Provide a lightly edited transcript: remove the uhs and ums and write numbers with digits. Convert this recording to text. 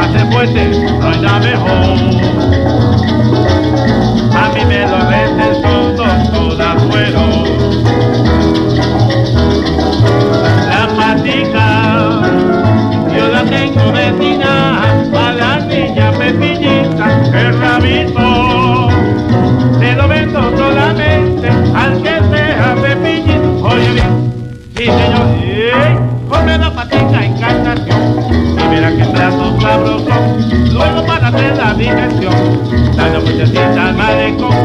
hace fuerte, no hay nada mejor. A mí me lo recen sus doctoras fuero. La patica, yo la tengo destinada a la niña pepillita, el rabito se lo vendo solamente al que sea pepillito. Oye bien, sí señor, come la patica en carnación y verá que plato sabroso, luego para hacer la digestión, dale muchachita al malecón.